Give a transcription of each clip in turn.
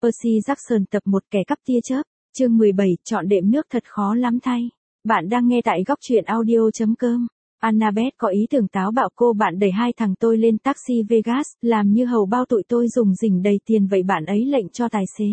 Percy Jackson tập 1 Kẻ cắp tia chớp, chương 17, chọn đệm nước thật khó lắm thay. Bạn đang nghe tại góc truyện audio.com. Annabeth có ý tưởng táo bạo, cô bạn đẩy hai thằng tôi lên taxi Vegas, làm như hầu bao tụi tôi dùng dỉnh đầy tiền vậy. Bạn ấy lệnh cho tài xế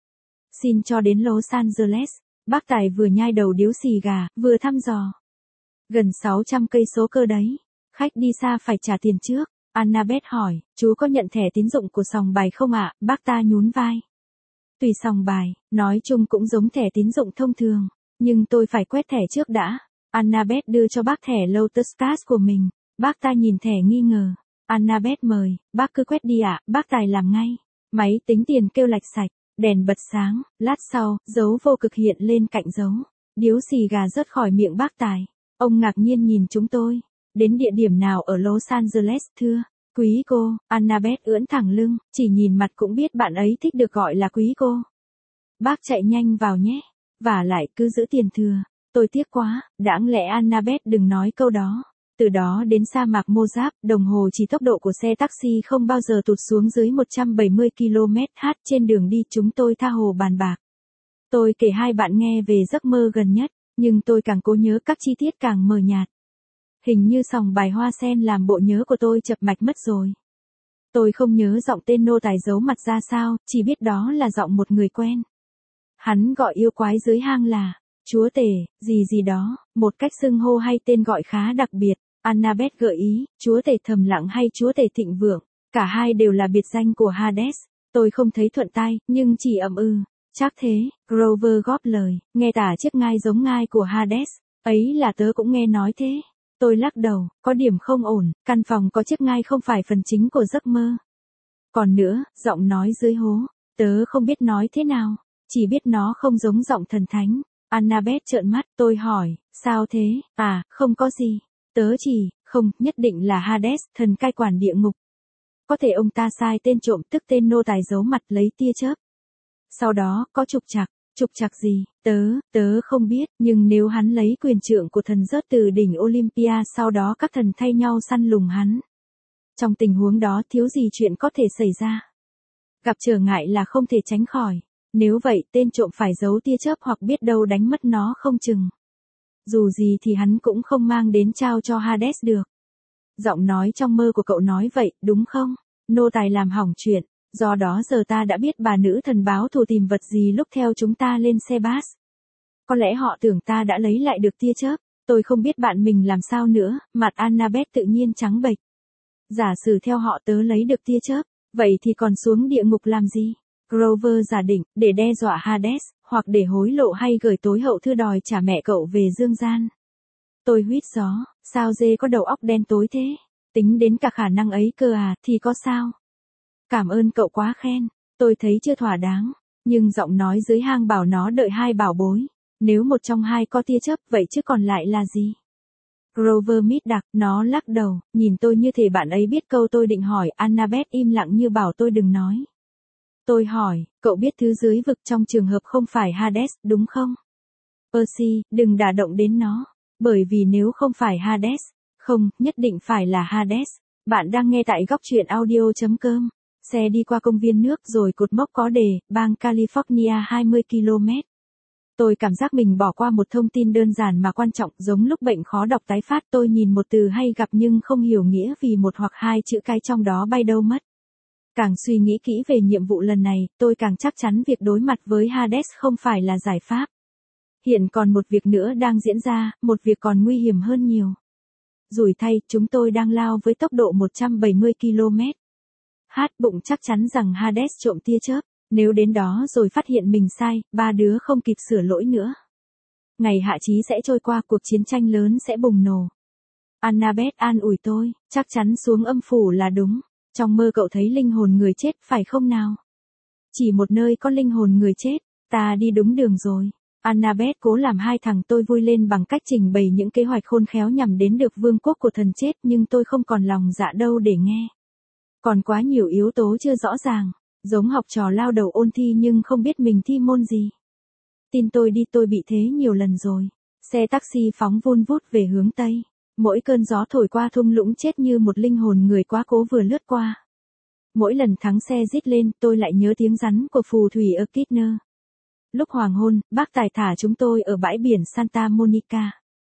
xin cho đến Los Angeles. Bác tài vừa nhai đầu điếu xì gà, vừa thăm dò. Gần 600 cây số cơ đấy. Khách đi xa phải trả tiền trước. Annabeth hỏi, chú có nhận thẻ tín dụng của sòng bài không ạ? Bác ta nhún vai. Tùy sòng bài, nói chung cũng giống thẻ tín dụng thông thường, nhưng tôi phải quét thẻ trước đã. Annabeth đưa cho bác thẻ Lotus Pass của mình. Bác ta nhìn thẻ nghi ngờ. Annabeth mời, bác cứ quét đi ạ. Bác tài làm ngay. Máy tính tiền kêu lạch sạch, đèn bật sáng. Lát sau, dấu vô cực hiện lên cạnh dấu. Điếu xì gà rớt khỏi miệng bác tài. Ông ngạc nhiên nhìn chúng tôi. Đến địa điểm nào ở Los Angeles thưa? Quý cô. Annabeth ưỡn thẳng lưng, chỉ nhìn mặt cũng biết bạn ấy thích được gọi là quý cô. Bác chạy nhanh vào nhé. Vả lại cứ giữ tiền thừa. Tôi tiếc quá, đáng lẽ Annabeth đừng nói câu đó. Từ đó đến sa mạc Mojave, đồng hồ chỉ tốc độ của xe taxi không bao giờ tụt xuống dưới 170 km/h. Trên đường đi chúng tôi tha hồ bàn bạc. Tôi kể hai bạn nghe về giấc mơ gần nhất, nhưng tôi càng cố nhớ các chi tiết càng mờ nhạt. Hình như sòng bài hoa sen làm bộ nhớ của tôi chập mạch mất rồi. Tôi không nhớ giọng tên nô tài giấu mặt ra sao, chỉ biết đó là giọng một người quen. Hắn gọi yêu quái dưới hang là chúa tể, gì gì đó, một cách xưng hô hay tên gọi khá đặc biệt. Annabeth gợi ý, chúa tể thầm lặng hay chúa tể thịnh vượng, cả hai đều là biệt danh của Hades. Tôi không thấy thuận tai, nhưng chỉ ậm ừ. Chắc thế, Grover góp lời, nghe tả chiếc ngai giống ngai của Hades, ấy là tớ cũng nghe nói thế. Tôi lắc đầu, có điểm không ổn, căn phòng có chiếc ngai không phải phần chính của giấc mơ. Còn nữa, giọng nói dưới hố, tớ không biết nói thế nào, chỉ biết nó không giống giọng thần thánh. Annabeth trợn mắt, tôi hỏi, sao thế? À, không có gì, tớ chỉ, không, nhất định là Hades, thần cai quản địa ngục. Có thể ông ta sai tên trộm, tức tên nô tài giấu mặt lấy tia chớp. Sau đó, có trục trặc gì, tớ không biết, nhưng nếu hắn lấy quyền trượng của thần rớt từ đỉnh Olympia, sau đó các thần thay nhau săn lùng hắn. Trong tình huống đó thiếu gì chuyện có thể xảy ra. Gặp trở ngại là không thể tránh khỏi. Nếu vậy tên trộm phải giấu tia chớp hoặc biết đâu đánh mất nó không chừng. Dù gì thì hắn cũng không mang đến trao cho Hades được. Giọng nói trong mơ của cậu nói vậy, đúng không? Nô tài làm hỏng chuyện. Do đó giờ ta đã biết bà nữ thần báo thù tìm vật gì lúc theo chúng ta lên xe bus. Có lẽ họ tưởng ta đã lấy lại được tia chớp. Tôi không biết bạn mình làm sao nữa. Mặt Annabeth tự nhiên trắng bệch. Giả sử theo họ tớ lấy được tia chớp, vậy thì còn xuống địa ngục làm gì? Grover giả định, để đe dọa Hades, hoặc để hối lộ hay gửi tối hậu thư đòi trả mẹ cậu về dương gian. Tôi huýt gió, sao dê có đầu óc đen tối thế? Tính đến cả khả năng ấy cơ à, thì có sao? Cảm ơn cậu quá khen, tôi thấy chưa thỏa đáng, nhưng giọng nói dưới hang bảo nó đợi hai bảo bối. Nếu một trong hai có tia chớp vậy chứ còn lại là gì? Grover mít đặc, nó lắc đầu, nhìn tôi như thể bạn ấy biết câu tôi định hỏi. Annabeth im lặng như bảo tôi đừng nói. Tôi hỏi, cậu biết thứ dưới vực trong trường hợp không phải Hades, đúng không? Percy, đừng đả động đến nó, bởi vì nếu không phải Hades, không, nhất định phải là Hades. Bạn đang nghe tại góc truyện audio.com. Xe đi qua công viên nước rồi cột mốc có đề, bang California 20 km. Tôi cảm giác mình bỏ qua một thông tin đơn giản mà quan trọng, giống lúc bệnh khó đọc tái phát. Tôi nhìn một từ hay gặp nhưng không hiểu nghĩa vì một hoặc hai chữ cái trong đó bay đâu mất. Càng suy nghĩ kỹ về nhiệm vụ lần này, tôi càng chắc chắn việc đối mặt với Hades không phải là giải pháp. Hiện còn một việc nữa đang diễn ra, một việc còn nguy hiểm hơn nhiều. Rủi thay, chúng tôi đang lao với tốc độ 170 km/h. Bụng chắc chắn rằng Hades trộm tia chớp. Nếu đến đó rồi phát hiện mình sai, ba đứa không kịp sửa lỗi nữa. Ngày hạ chí sẽ trôi qua, cuộc chiến tranh lớn sẽ bùng nổ. Annabeth an ủi tôi, chắc chắn xuống âm phủ là đúng. Trong mơ cậu thấy linh hồn người chết, phải không nào? Chỉ một nơi có linh hồn người chết, ta đi đúng đường rồi. Annabeth cố làm hai thằng tôi vui lên bằng cách trình bày những kế hoạch khôn khéo nhằm đến được vương quốc của thần chết, nhưng tôi không còn lòng dạ đâu để nghe. Còn quá nhiều yếu tố chưa rõ ràng, giống học trò lao đầu ôn thi nhưng không biết mình thi môn gì. Tin tôi đi, tôi bị thế nhiều lần rồi. Xe taxi phóng vun vút về hướng Tây. Mỗi cơn gió thổi qua thung lũng chết như một linh hồn người quá cố vừa lướt qua. Mỗi lần thắng xe rít lên, tôi lại nhớ tiếng rắn của phù thủy ở Kintner. Lúc hoàng hôn, bác tài thả chúng tôi ở bãi biển Santa Monica.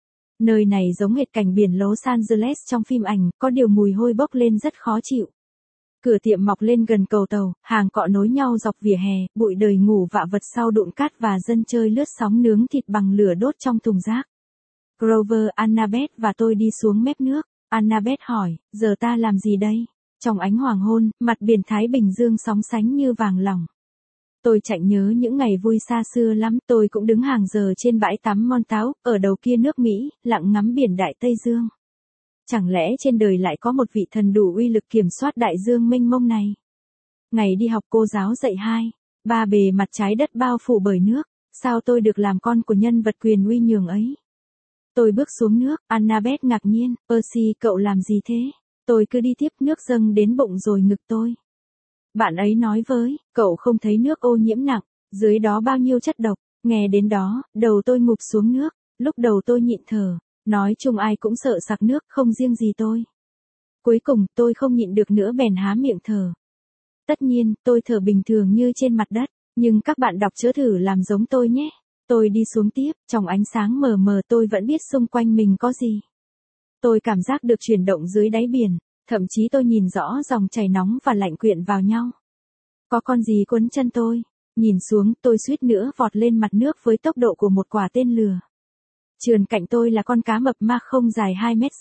Nơi này giống hệt cảnh biển Los Angeles trong phim ảnh, có điều mùi hôi bốc lên rất khó chịu. Cửa tiệm mọc lên gần cầu tàu, hàng cọ nối nhau dọc vỉa hè, bụi đời ngủ vạ vật sau đụn cát và dân chơi lướt sóng nướng thịt bằng lửa đốt trong thùng rác. Grover, Annabeth và tôi đi xuống mép nước. Annabeth hỏi, giờ ta làm gì đây? Trong ánh hoàng hôn, mặt biển Thái Bình Dương sóng sánh như vàng lỏng. Tôi chạy nhớ những ngày vui xa xưa lắm, tôi cũng đứng hàng giờ trên bãi tắm Montauk, ở đầu kia nước Mỹ, lặng ngắm biển Đại Tây Dương. Chẳng lẽ trên đời lại có một vị thần đủ uy lực kiểm soát đại dương mênh mông này? Ngày đi học cô giáo dạy 2, 3 bề mặt trái đất bao phủ bởi nước, sao tôi được làm con của nhân vật quyền uy nhường ấy? Tôi bước xuống nước, Annabeth ngạc nhiên, Percy cậu làm gì thế? Tôi cứ đi tiếp, nước dâng đến bụng rồi ngực tôi. Bạn ấy nói với, cậu không thấy nước ô nhiễm nặng, dưới đó bao nhiêu chất độc. Nghe đến đó, đầu tôi ngụp xuống nước, lúc đầu tôi nhịn thở, nói chung ai cũng sợ sặc nước, không riêng gì tôi. Cuối cùng, tôi không nhịn được nữa bèn há miệng thở. Tất nhiên, tôi thở bình thường như trên mặt đất, nhưng các bạn đọc chớ thử làm giống tôi nhé. Tôi đi xuống tiếp, trong ánh sáng mờ mờ tôi vẫn biết xung quanh mình có gì. Tôi cảm giác được chuyển động dưới đáy biển, thậm chí tôi nhìn rõ dòng chảy nóng và lạnh quyện vào nhau. Có con gì quấn chân tôi? Nhìn xuống, tôi suýt nữa vọt lên mặt nước với tốc độ của một quả tên lửa. Trườn cạnh tôi là con cá mập ma không dài 2,5 mét.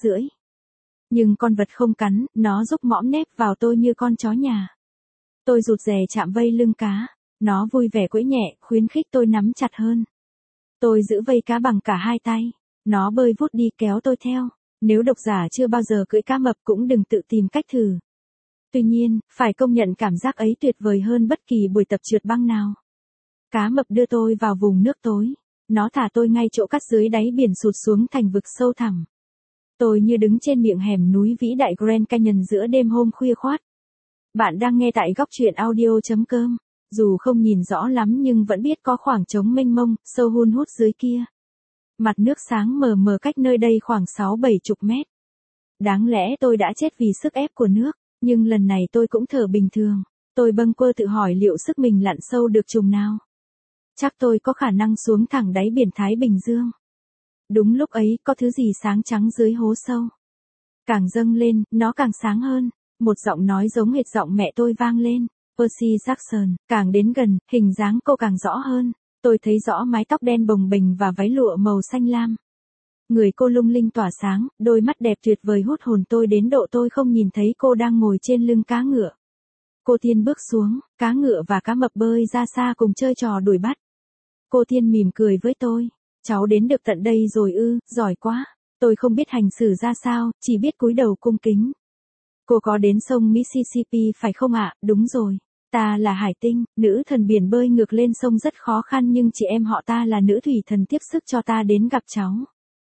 Nhưng con vật không cắn, nó rúc mõm nép vào tôi như con chó nhà. Tôi rụt rè chạm vây lưng cá, nó vui vẻ quẫy nhẹ, khuyến khích tôi nắm chặt hơn. Tôi giữ vây cá bằng cả hai tay, nó bơi vút đi kéo tôi theo. Nếu độc giả chưa bao giờ cưỡi cá mập cũng đừng tự tìm cách thử. Tuy nhiên, phải công nhận cảm giác ấy tuyệt vời hơn bất kỳ buổi tập trượt băng nào. Cá mập đưa tôi vào vùng nước tối. Nó thả tôi ngay chỗ cắt dưới đáy biển sụt xuống thành vực sâu thẳm. Tôi như đứng trên miệng hẻm núi vĩ đại Grand Canyon giữa đêm hôm khuya khoắt. Bạn đang nghe tại góc truyện audio.com. Dù không nhìn rõ lắm nhưng vẫn biết có khoảng trống mênh mông, sâu hun hút dưới kia. Mặt nước sáng mờ mờ cách nơi đây khoảng 6-70 mét. Đáng lẽ tôi đã chết vì sức ép của nước, nhưng lần này tôi cũng thở bình thường. Tôi bâng quơ tự hỏi liệu sức mình lặn sâu được chừng nào. Chắc tôi có khả năng xuống thẳng đáy biển Thái Bình Dương. Đúng lúc ấy có thứ gì sáng trắng dưới hố sâu. Càng dâng lên, nó càng sáng hơn. Một giọng nói giống hệt giọng mẹ tôi vang lên. Percy Jackson, càng đến gần, hình dáng cô càng rõ hơn. Tôi thấy rõ mái tóc đen bồng bềnh và váy lụa màu xanh lam. Người cô lung linh tỏa sáng, đôi mắt đẹp tuyệt vời hút hồn tôi đến độ tôi không nhìn thấy cô đang ngồi trên lưng cá ngựa. Cô Thiên bước xuống, cá ngựa và cá mập bơi ra xa cùng chơi trò đuổi bắt. Cô Thiên mỉm cười với tôi. Cháu đến được tận đây rồi ư, giỏi quá. Tôi không biết hành xử ra sao, chỉ biết cúi đầu cung kính. Cô có đến sông Mississippi phải không ạ? Đúng rồi. Ta là Hải Tinh, nữ thần biển bơi ngược lên sông rất khó khăn nhưng chị em họ ta là nữ thủy thần tiếp sức cho ta đến gặp cháu.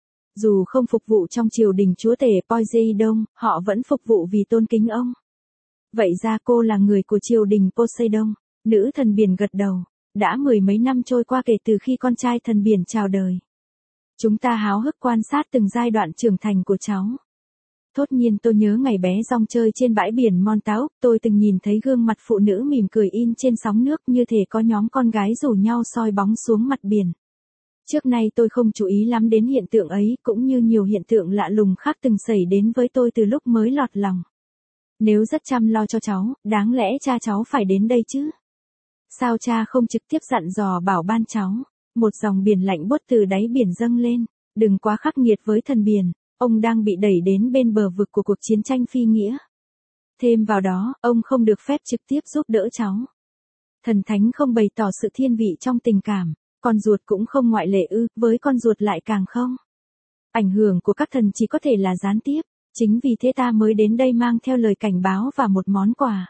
Dù không phục vụ trong triều đình chúa tể Poseidon, họ vẫn phục vụ vì tôn kính ông. Vậy ra cô là người của triều đình Poseidon, nữ thần biển gật đầu. Đã 10 mấy năm trôi qua kể từ khi con trai thần biển chào đời. Chúng ta háo hức quan sát từng giai đoạn trưởng thành của cháu. Thốt nhiên tôi nhớ ngày bé rong chơi trên bãi biển Montauk, tôi từng nhìn thấy gương mặt phụ nữ mỉm cười in trên sóng nước như thể có nhóm con gái rủ nhau soi bóng xuống mặt biển. Trước nay tôi không chú ý lắm đến hiện tượng ấy, cũng như nhiều hiện tượng lạ lùng khác từng xảy đến với tôi từ lúc mới lọt lòng. Nếu rất chăm lo cho cháu, đáng lẽ cha cháu phải đến đây chứ? Sao cha không trực tiếp dặn dò bảo ban cháu? Một dòng biển lạnh buốt từ đáy biển dâng lên, đừng quá khắc nghiệt với thần biển. Ông đang bị đẩy đến bên bờ vực của cuộc chiến tranh phi nghĩa. Thêm vào đó, ông không được phép trực tiếp giúp đỡ cháu. Thần thánh không bày tỏ sự thiên vị trong tình cảm, con ruột cũng không ngoại lệ ư, với con ruột lại càng không. Ảnh hưởng của các thần chỉ có thể là gián tiếp, chính vì thế ta mới đến đây mang theo lời cảnh báo và một món quà.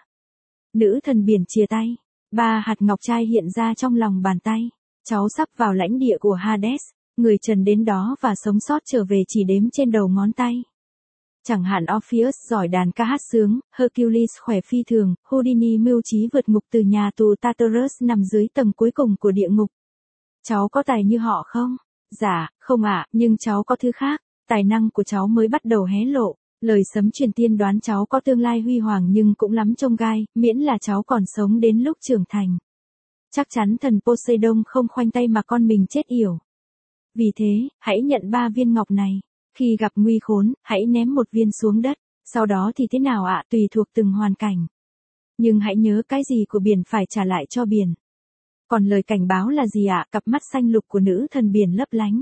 Nữ thần biển chìa tay, 3 hạt ngọc trai hiện ra trong lòng bàn tay. Cháu sắp vào lãnh địa của Hades. Người trần đến đó và sống sót trở về chỉ đếm trên đầu ngón tay. Chẳng hạn Orpheus giỏi đàn ca hát sướng, Hercules khỏe phi thường, Houdini mưu trí vượt ngục từ nhà tù Tartarus nằm dưới tầng cuối cùng của địa ngục. Cháu có tài như họ không? Dạ, không ạ, nhưng cháu có thứ khác, tài năng của cháu mới bắt đầu hé lộ. Lời sấm truyền tiên đoán cháu có tương lai huy hoàng nhưng cũng lắm chông gai, miễn là cháu còn sống đến lúc trưởng thành. Chắc chắn thần Poseidon không khoanh tay mà con mình chết yểu. Vì thế, hãy nhận 3 viên ngọc này. Khi gặp nguy khốn, hãy ném một viên xuống đất. Sau đó thì thế nào ạ? Tùy thuộc từng hoàn cảnh. Nhưng hãy nhớ cái gì của biển phải trả lại cho biển. Còn lời cảnh báo là gì ạ? Cặp mắt xanh lục của nữ thần biển lấp lánh.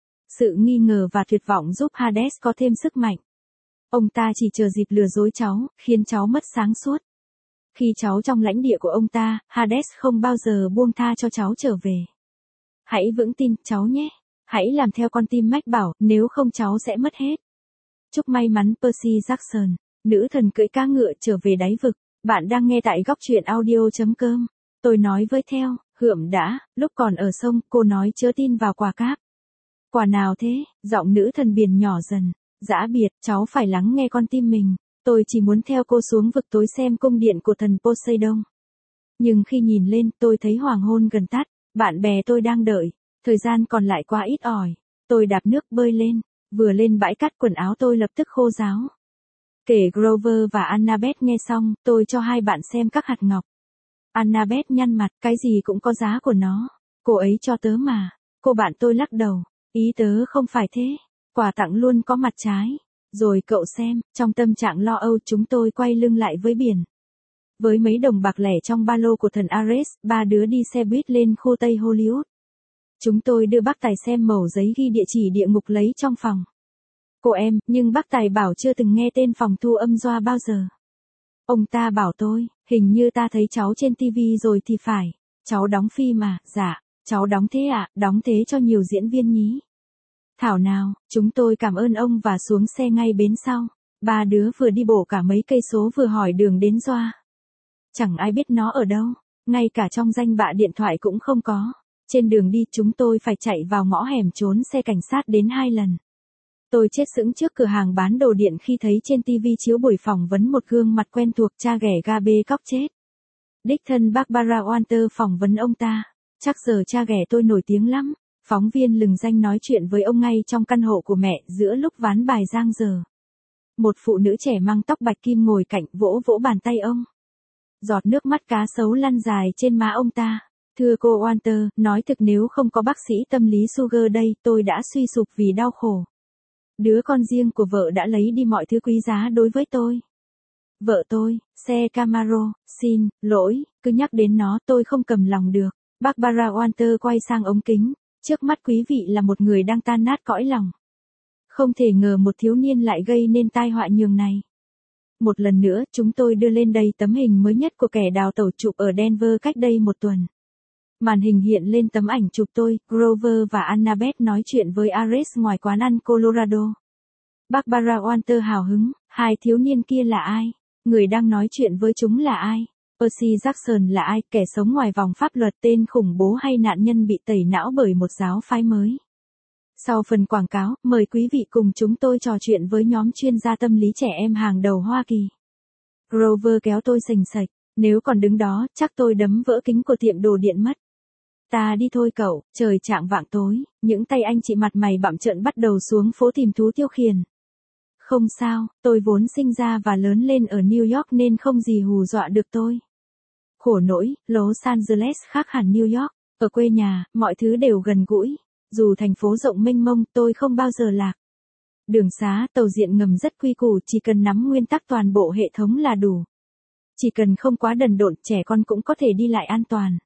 Sự nghi ngờ và tuyệt vọng giúp Hades có thêm sức mạnh. Ông ta chỉ chờ dịp lừa dối cháu, khiến cháu mất sáng suốt. Khi cháu trong lãnh địa của ông ta, Hades không bao giờ buông tha cho cháu trở về. Hãy vững tin, cháu nhé. Hãy làm theo con tim mách bảo, nếu không cháu sẽ mất hết. Chúc may mắn Percy Jackson, nữ thần cưỡi cá ngựa trở về đáy vực. Bạn đang nghe tại góc truyện audio.com. Tôi nói với theo, Hượm đã, lúc còn ở sông, cô nói chớ tin vào quả cáp. Quả nào thế? Giọng nữ thần biển nhỏ dần. Dã biệt, cháu phải lắng nghe con tim mình. Tôi chỉ muốn theo cô xuống vực tối xem cung điện của thần Poseidon. Nhưng khi nhìn lên, tôi thấy hoàng hôn gần tắt. Bạn bè tôi đang đợi. Thời gian còn lại quá ít ỏi. Tôi đạp nước bơi lên. Vừa lên bãi cát quần áo tôi lập tức khô ráo. Kể Grover và Annabeth nghe xong, tôi cho hai bạn xem các hạt ngọc. Annabeth nhăn mặt, cái gì cũng có giá của nó. Cô ấy cho tớ mà. Cô bạn tôi lắc đầu. Ý tớ không phải thế. Quà tặng luôn có mặt trái. Rồi cậu xem, trong tâm trạng lo âu chúng tôi quay lưng lại với biển. Với mấy đồng bạc lẻ trong ba lô của thần Ares, 3 đứa đi xe buýt lên khu Tây Hollywood. Chúng tôi đưa bác Tài xem mẩu giấy ghi địa chỉ địa ngục lấy trong phòng. Cô em, nhưng bác Tài bảo chưa từng nghe tên phòng thu âm doa bao giờ. Ông ta bảo tôi, hình như ta thấy cháu trên TV rồi thì phải. Cháu đóng phim mà, dạ, cháu đóng thế ạ, đóng thế cho nhiều diễn viên nhí. Thảo nào, chúng tôi cảm ơn ông và xuống xe ngay bến sau. 3 đứa vừa đi bộ cả mấy cây số vừa hỏi đường đến doa. Chẳng ai biết nó ở đâu, ngay cả trong danh bạ điện thoại cũng không có. Trên đường đi chúng tôi phải chạy vào ngõ hẻm trốn xe cảnh sát đến 2 lần. Tôi chết sững trước cửa hàng bán đồ điện khi thấy trên TV chiếu buổi phỏng vấn một gương mặt quen thuộc cha ghẻ Gabe cóc chết. Đích thân Barbara Walter phỏng vấn ông ta. Chắc giờ cha ghẻ tôi nổi tiếng lắm. Phóng viên lừng danh nói chuyện với ông ngay trong căn hộ của mẹ giữa lúc ván bài giang dở. Một phụ nữ trẻ mang tóc bạch kim ngồi cạnh vỗ vỗ bàn tay ông. Giọt nước mắt cá sấu lăn dài trên má ông ta. Thưa cô Walter, nói thực nếu không có bác sĩ tâm lý Sugar đây tôi đã suy sụp vì đau khổ. Đứa con riêng của vợ đã lấy đi mọi thứ quý giá đối với tôi. Vợ tôi, xe Camaro, xin, lỗi, cứ nhắc đến nó tôi không cầm lòng được. Barbara Walter quay sang ống kính. Trước mắt quý vị là một người đang tan nát cõi lòng. Không thể ngờ một thiếu niên lại gây nên tai họa nhường này. Một lần nữa, chúng tôi đưa lên đây tấm hình mới nhất của kẻ đào tẩu chụp ở Denver cách đây 1 tuần. Màn hình hiện lên tấm ảnh chụp tôi, Grover và Annabeth nói chuyện với Ares ngoài quán ăn Colorado. Barbara Walter hào hứng, 2 thiếu niên kia là ai? Người đang nói chuyện với chúng là ai? Percy Jackson là ai? Kẻ sống ngoài vòng pháp luật, tên khủng bố hay nạn nhân bị tẩy não bởi một giáo phái mới? Sau phần quảng cáo, mời quý vị cùng chúng tôi trò chuyện với nhóm chuyên gia tâm lý trẻ em hàng đầu Hoa Kỳ. Grover kéo tôi sành sạch, nếu còn đứng đó, chắc tôi đấm vỡ kính của tiệm đồ điện mất. Ta đi thôi cậu, trời chạng vạng tối, những tay anh chị mặt mày bặm trợn bắt đầu xuống phố tìm thú tiêu khiển. Không sao, tôi vốn sinh ra và lớn lên ở New York nên không gì hù dọa được tôi. Khổ nỗi, Los Angeles khác hẳn New York, ở quê nhà, mọi thứ đều gần gũi. Dù thành phố rộng mênh mông, tôi không bao giờ lạc. Đường xá, tàu điện ngầm rất quy củ, chỉ cần nắm nguyên tắc toàn bộ hệ thống là đủ. Chỉ cần không quá đần độn, trẻ con cũng có thể đi lại an toàn.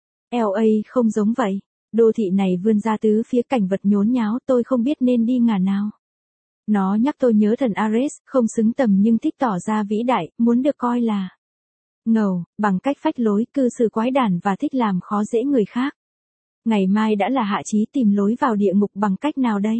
LA không giống vậy. Đô thị này vươn ra tứ phía cảnh vật nhốn nháo, tôi không biết nên đi ngả nào. Nó nhắc tôi nhớ thần Ares, không xứng tầm nhưng thích tỏ ra vĩ đại, muốn được coi là ngầu, bằng cách phách lối, cư xử quái đản và thích làm khó dễ người khác. Ngày mai đã là hạ chí tìm lối vào địa ngục bằng cách nào đây?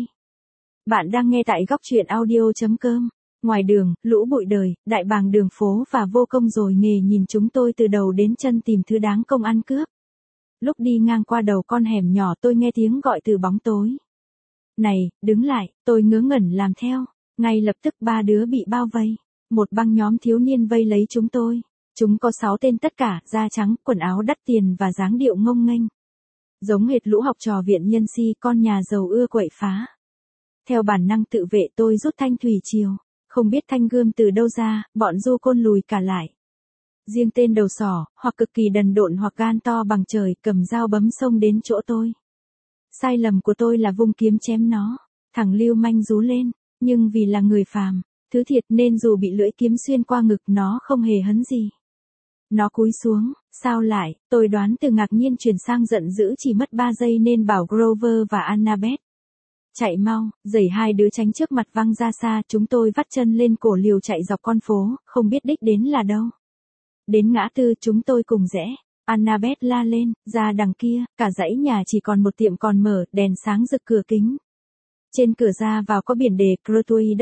Bạn đang nghe tại góc truyện audio.com. Ngoài đường, lũ bụi đời, đại bàng đường phố và vô công rồi nghề nhìn chúng tôi từ đầu đến chân tìm thứ đáng công ăn cướp. Lúc đi ngang qua đầu con hẻm nhỏ tôi nghe tiếng gọi từ bóng tối. Này, đứng lại, tôi ngớ ngẩn làm theo. Ngay lập tức 3 đứa bị bao vây. Một băng nhóm thiếu niên vây lấy chúng tôi. Chúng có 6 tên tất cả, da trắng, quần áo đắt tiền và dáng điệu ngông nghênh. Giống hệt lũ học trò viện nhân si, con nhà giàu ưa quậy phá. Theo bản năng tự vệ tôi rút thanh thủy triều. Không biết thanh gươm từ đâu ra, bọn du côn lùi cả lại. Riêng tên đầu sỏ, hoặc cực kỳ đần độn hoặc gan to bằng trời, cầm dao bấm xông đến chỗ tôi. Sai lầm của tôi là vung kiếm chém nó. Thằng lưu manh rú lên, nhưng vì là người phàm, thứ thiệt nên dù bị lưỡi kiếm xuyên qua ngực nó không hề hấn gì. Nó cúi xuống, sao lại, tôi đoán từ ngạc nhiên chuyển sang giận dữ chỉ mất 3 giây nên bảo Grover và Annabeth. Chạy mau, giày hai đứa tránh trước mặt văng ra xa, chúng tôi vắt chân lên cổ liều chạy dọc con phố, không biết đích đến là đâu. Đến ngã tư chúng tôi cùng rẽ. Annabeth la lên, ra đằng kia, cả dãy nhà chỉ còn một tiệm còn mở, đèn sáng rực cửa kính. Trên cửa ra vào có biển đề Crutui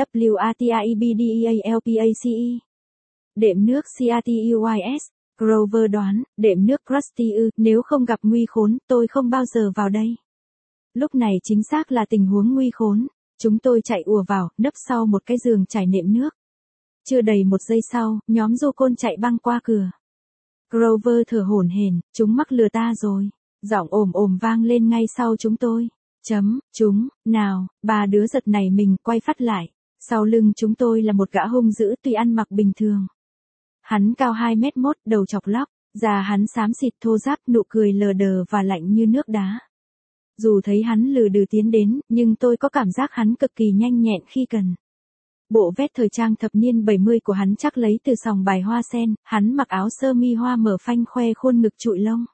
WATIEBDEALPACE. Đệm nước CRTUYS. Grover đoán, đệm nước Krusty ư, nếu không gặp nguy khốn, tôi không bao giờ vào đây. Lúc này chính xác là tình huống nguy khốn. Chúng tôi chạy ùa vào, nấp sau một cái giường trải nệm nước. Chưa đầy 1 giây sau, nhóm du côn chạy băng qua cửa. Grover thở hổn hển, chúng mắc lừa ta rồi. Giọng ồm ồm vang lên ngay sau chúng tôi. Chúng, nào, 3 đứa giật nảy mình quay phát lại. Sau lưng chúng tôi là một gã hung dữ tuy ăn mặc bình thường. Hắn cao 2m1, đầu chọc lóc, da hắn xám xịt thô ráp, nụ cười lờ đờ và lạnh như nước đá. Dù thấy hắn lừ đừ tiến đến, nhưng tôi có cảm giác hắn cực kỳ nhanh nhẹn khi cần. Bộ vest thời trang thập niên 70 của hắn chắc lấy từ sòng bài hoa sen, hắn mặc áo sơ mi hoa mở phanh khoe khuôn ngực trụi lông.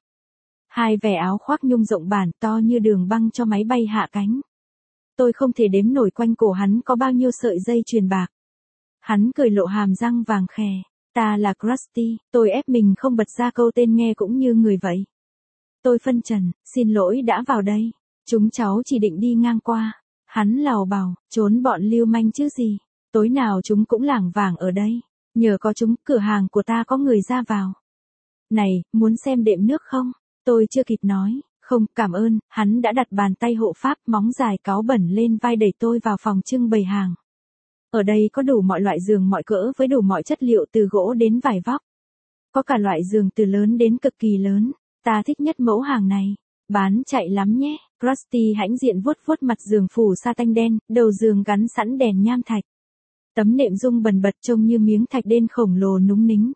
2 vẻ áo khoác nhung rộng bản to như đường băng cho máy bay hạ cánh. Tôi không thể đếm nổi quanh cổ hắn có bao nhiêu sợi dây chuyền bạc. Hắn cười lộ hàm răng vàng khè. Ta là Krusty, tôi ép mình không bật ra câu tên nghe cũng như người vậy. Tôi phân trần, xin lỗi đã vào đây. Chúng cháu chỉ định đi ngang qua. Hắn lào bảo, trốn bọn lưu manh chứ gì. Tối nào chúng cũng lảng vảng ở đây. Nhờ có chúng, cửa hàng của ta có người ra vào. Này, muốn xem đệm nước không? Tôi chưa kịp nói. Không, cảm ơn, hắn đã đặt bàn tay hộ pháp móng dài cáu bẩn lên vai đẩy tôi vào phòng trưng bày hàng. Ở đây có đủ mọi loại giường mọi cỡ với đủ mọi chất liệu từ gỗ đến vải vóc. Có cả loại giường từ lớn đến cực kỳ lớn. Ta thích nhất mẫu hàng này. Bán chạy lắm nhé. Krusty hãnh diện vuốt vuốt mặt giường phủ sa tanh đen, đầu giường gắn sẵn đèn nham thạch. Tấm nệm rung bần bật trông như miếng thạch đen khổng lồ núng nính.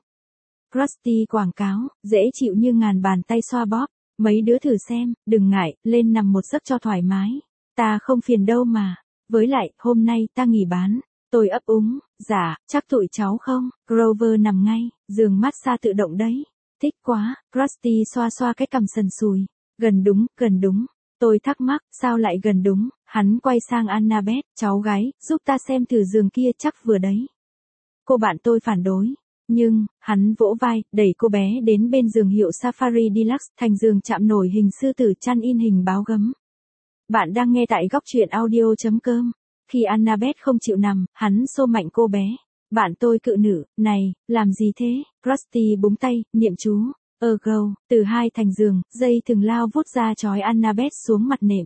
Krusty quảng cáo, dễ chịu như ngàn bàn tay xoa bóp. Mấy đứa thử xem, đừng ngại, lên nằm một giấc cho thoải mái. Ta không phiền đâu mà. Với lại, hôm nay ta nghỉ bán. Tôi ấp úng, dạ, chắc tụi cháu không? Grover nằm ngay, giường massage tự động đấy. Thích quá, Krusty xoa xoa cái cằm sần sùi. Gần đúng. Tôi thắc mắc, sao lại gần đúng? Hắn quay sang Annabeth, cháu gái, giúp ta xem thử giường kia chắc vừa đấy. Cô bạn tôi phản đối. Nhưng, hắn vỗ vai, đẩy cô bé đến bên giường hiệu Safari Deluxe, thành giường chạm nổi hình sư tử chăn in hình báo gấm. Bạn đang nghe tại góc truyện audio.com. Khi Annabeth không chịu nằm, hắn xô mạnh cô bé. Bạn tôi cự nữ, này, làm gì thế? Krusty búng tay, niệm chú. Go, từ 2 thành giường, dây thừng lao vút ra trói Annabeth xuống mặt nệm.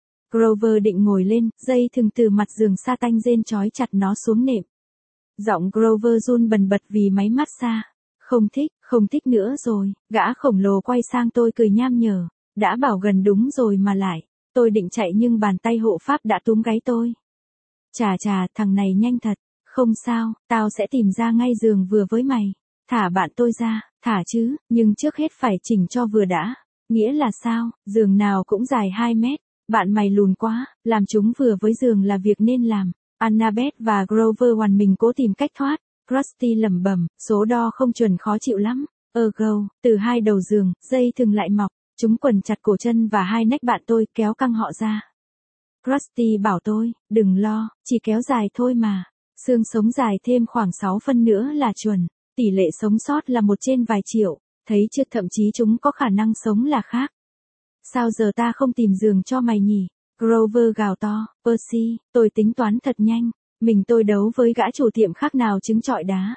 Grover định ngồi lên, dây thừng từ mặt giường sa tanh rên trói chặt nó xuống nệm. Giọng Grover run bần bật vì máy massage. Không thích nữa rồi. Gã khổng lồ quay sang tôi cười nham nhở. Đã bảo gần đúng rồi mà lại. Tôi định chạy nhưng bàn tay hộ pháp đã túm gáy tôi. Chà, thằng này nhanh thật. Không sao, tao sẽ tìm ra ngay giường vừa với mày. Thả bạn tôi ra, thả chứ, nhưng trước hết phải chỉnh cho vừa đã. Nghĩa là sao, giường nào cũng dài 2 mét. Bạn mày lùn quá, làm chúng vừa với giường là việc nên làm. Annabeth và Grover hoàn mình cố tìm cách thoát. Krusty lẩm bẩm, số đo không chuẩn khó chịu lắm. Go, từ 2 đầu giường, dây thừng lại mọc. Chúng quần chặt cổ chân và 2 nách bạn tôi, kéo căng họ ra. Krusty bảo tôi, đừng lo, chỉ kéo dài thôi mà. Xương sống dài thêm khoảng 6 phân nữa là chuẩn. Tỷ lệ sống sót là 1 trên vài triệu. Thấy chưa, thậm chí chúng có khả năng sống là khác. Sao giờ ta không tìm giường cho mày nhỉ? Grover gào to, Percy, tôi tính toán thật nhanh. Mình tôi đấu với gã chủ tiệm khác nào trứng trọi đá.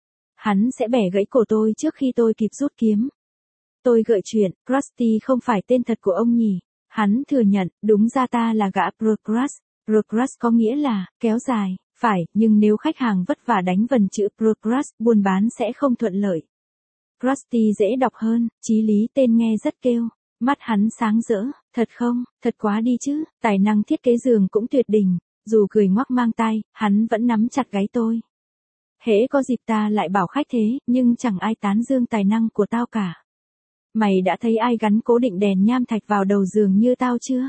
Hắn sẽ bẻ gãy cổ tôi trước khi tôi kịp rút kiếm. Tôi gợi chuyện, Krusty không phải tên thật của ông nhỉ? Hắn thừa nhận, đúng ra ta là gã Procrus. Procrus có nghĩa là, kéo dài, phải, nhưng nếu khách hàng vất vả đánh vần chữ Procrus, buôn bán sẽ không thuận lợi. Krusty dễ đọc hơn, chí lý tên nghe rất kêu. Mắt hắn sáng rỡ, thật không, thật quá đi chứ, tài năng thiết kế giường cũng tuyệt đỉnh. Dù cười ngoác mang tai, hắn vẫn nắm chặt gáy tôi. Hễ có dịp ta lại bảo khách thế, nhưng chẳng ai tán dương tài năng của tao cả. Mày đã thấy ai gắn cố định đèn nham thạch vào đầu giường như tao chưa?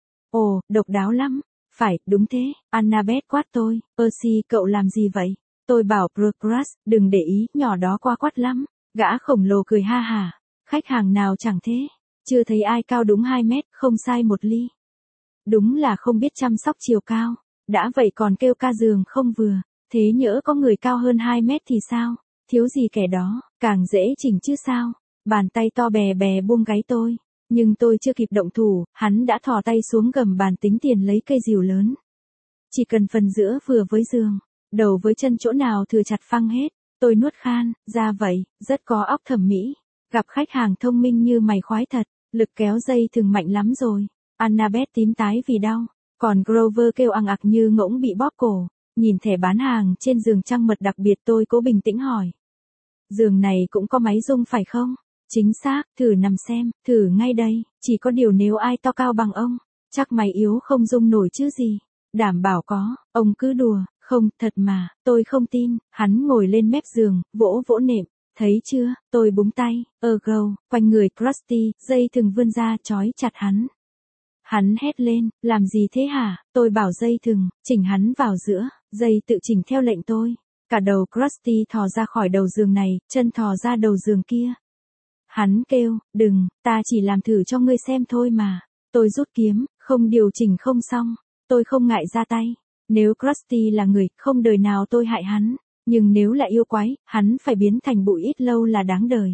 Ồ, độc đáo lắm. Phải, đúng thế, Annabeth quát tôi. Percy, cậu làm gì vậy? Tôi bảo Procrus, đừng để ý, nhỏ đó quá quát lắm. Gã khổng lồ cười ha hả. Khách hàng nào chẳng thế. Chưa thấy ai cao đúng 2 mét, không sai một ly. Đúng là không biết chăm sóc chiều cao. Đã vậy còn kêu ca giường không vừa. Thế nhỡ có người cao hơn 2 mét thì sao? Thiếu gì kẻ đó, càng dễ chỉnh chứ sao? Bàn tay to bè bè buông gáy tôi. Nhưng tôi chưa kịp động thủ, hắn đã thò tay xuống gầm bàn tính tiền lấy cây rìu lớn. Chỉ cần phần giữa vừa với giường, đầu với chân chỗ nào thừa chặt phăng hết. Tôi nuốt khan, ra vậy, rất có óc thẩm mỹ. Gặp khách hàng thông minh như mày khoái thật, lực kéo dây thừng mạnh lắm rồi. Annabeth tím tái vì đau, còn Grover kêu ằng ặc như ngỗng bị bóp cổ. Nhìn thẻ bán hàng trên giường trăng mật đặc biệt tôi cố bình tĩnh hỏi. Giường này cũng có máy rung phải không? Chính xác, thử nằm xem, thử ngay đây, chỉ có điều nếu ai to cao bằng ông, chắc mày yếu không rung nổi chứ gì. Đảm bảo có, ông cứ đùa, không, thật mà, tôi không tin, hắn ngồi lên mép giường, vỗ vỗ nệm, thấy chưa, tôi búng tay, quanh người Krusty, dây thừng vươn ra trói chặt hắn. Hắn hét lên, làm gì thế hả, tôi bảo dây thừng, chỉnh hắn vào giữa, dây tự chỉnh theo lệnh tôi. Cả đầu Krusty thò ra khỏi đầu giường này, chân thò ra đầu giường kia. Hắn kêu, đừng, ta chỉ làm thử cho ngươi xem thôi mà. Tôi rút kiếm, không điều chỉnh không xong. Tôi không ngại ra tay. Nếu Krusty là người, không đời nào tôi hại hắn. Nhưng nếu là yêu quái, hắn phải biến thành bụi ít lâu là đáng đời.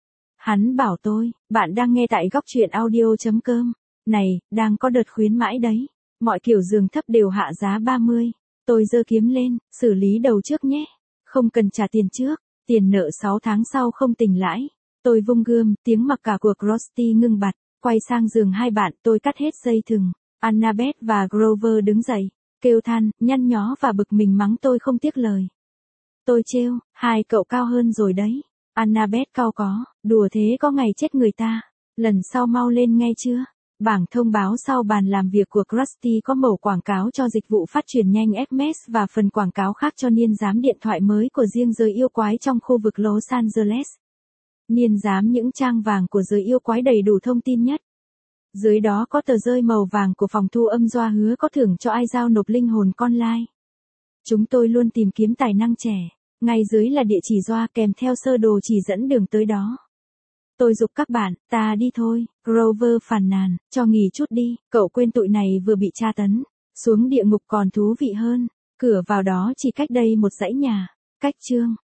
Hắn bảo tôi, bạn đang nghe tại góc truyện audio.com. Này, đang có đợt khuyến mãi đấy. Mọi kiểu giường thấp đều hạ giá 30. Tôi giơ kiếm lên, xử lý đầu trước nhé. Không cần trả tiền trước, tiền nợ 6 tháng sau không tình lãi. Tôi vung gươm, tiếng mặc cả của Krusty ngưng bặt, quay sang giường hai bạn, tôi cắt hết dây thừng. Annabeth và Grover đứng dậy, kêu than, nhăn nhó và bực mình mắng tôi không tiếc lời. Tôi trêu, hai cậu cao hơn rồi đấy. Annabeth cau có, đùa thế có ngày chết người ta. Lần sau mau lên nghe chưa? Bảng thông báo sau bàn làm việc của Krusty có mẩu quảng cáo cho dịch vụ phát truyền nhanh SMS và phần quảng cáo khác cho niên giám điện thoại mới của riêng giới yêu quái trong khu vực Los Angeles. Niên giám những trang vàng của giới yêu quái đầy đủ thông tin nhất. Dưới đó có tờ rơi màu vàng của phòng thu âm Doa hứa có thưởng cho ai giao nộp linh hồn con lai. Chúng tôi luôn tìm kiếm tài năng trẻ. Ngay dưới là địa chỉ Doa kèm theo sơ đồ chỉ dẫn đường tới đó. Tôi giục các bạn, ta đi thôi. Grover phàn nàn, cho nghỉ chút đi, cậu quên tụi này vừa bị tra tấn. Xuống địa ngục còn thú vị hơn. Cửa vào đó chỉ cách đây một dãy nhà. Cách chương.